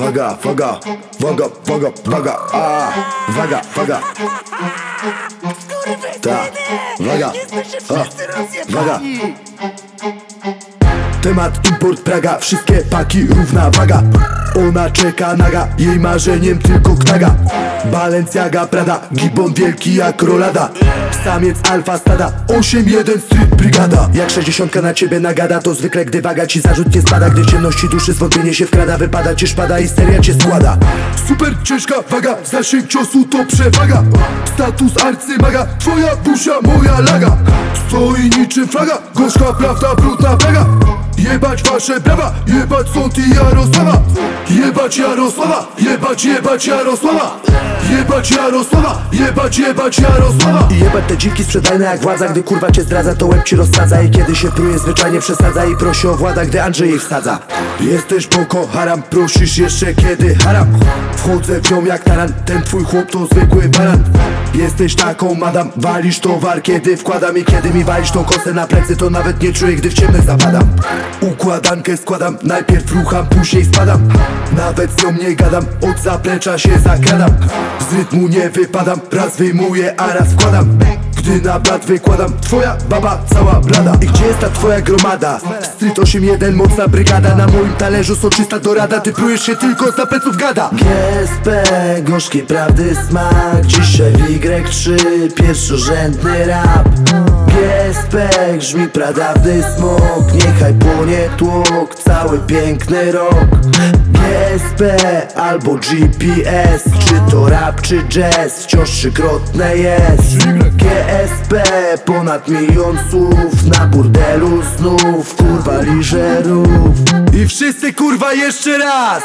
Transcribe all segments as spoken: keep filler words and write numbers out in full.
waga, waga, waga, waga, waga, a, waga, waga. Ta, waga, a, waga. Temat import Praga, wszystkie paki równa waga. Ona czeka naga, jej marzeniem tylko knaga. Balenciaga, Prada, Gibbon wielki jak rolada. Samiec alfa stada, osiem jeden street brigada. Jak sześćdziesiątka na ciebie nagada, to zwykle gdy waga ci zarzut nie spada. Gdy w ciemności duszy zwątpienie się wkrada, wypada ci szpada i seria cię składa. Super ciężka waga, zasięg ciosu to przewaga. Status arcymaga, twoja busia, moja laga. Stoi niczym flaga, gorzka prawda, brudna plaga. Jebać wasze brawa, jebać sąd i Jarosława. Jebać Jarosława, jebać, jebać Jarosława. Jebać Jarosława, jebać, jebać Jarosława. I jebać te dziwki sprzedajne jak władza. Gdy kurwa cię zdradza, to łeb ci rozsadza. I kiedy się pruje, zwyczajnie przesadza i prosi o włada, gdy Andrzej jej wsadza. Jesteś Boko Haram, prosisz jeszcze kiedy haram. Wchodzę w nią jak taran, ten twój chłop to zwykły baran. Jesteś taką madam, walisz towar kiedy wkładam. I kiedy mi walisz tą kosę na plecy, to nawet nie czuję, gdy w ciemnych zapadam. Układankę składam, najpierw rucham, później spadam. Nawet z nią nie gadam, od zaplecza się zakradam. Z rytmu nie wypadam, raz wyjmuję, a raz wkładam. Gdy na blat wykładam, twoja baba cała blada. I gdzie jest ta twoja gromada? Street osiem jeden, mocna brygada. Na moim talerzu soczysta dorada, ty plujesz się tylko za pleców gada. G S P, gorzkiej prawdy smak. Dzisiaj w Y trzy, pierwszorzędny rap. G S P, grzmi pradawny smok. Niechaj płonie tłok, cały piękny rok. G S P albo G P S, czy to rap, czy jazz, wciąż trzykrotne jest. G S P, ponad milion słów, na burdelu znów, kurwa liżerów. I wszyscy kurwa jeszcze raz.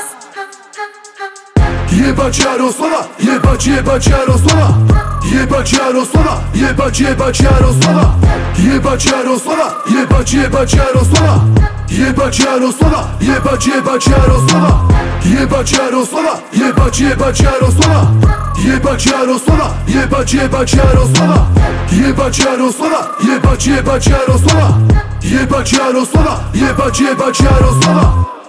Jebać Jarosława, jebać, jebać Jarosława. Jebać Jarosława, jebać, jebać Jarosława. Jebać Jarosława, jebać, jebać Jarosława. Jebać Jarosława, jebać, jebać Jarosława. Jebać Jarosława, jebać, jebać Jarosława. Jebać Jarosława, jebać, jebać Jarosława. Jebać Jarosława, jebać, jebać Jarosława. Jebać Jarosława, jebać, jebać Jarosława.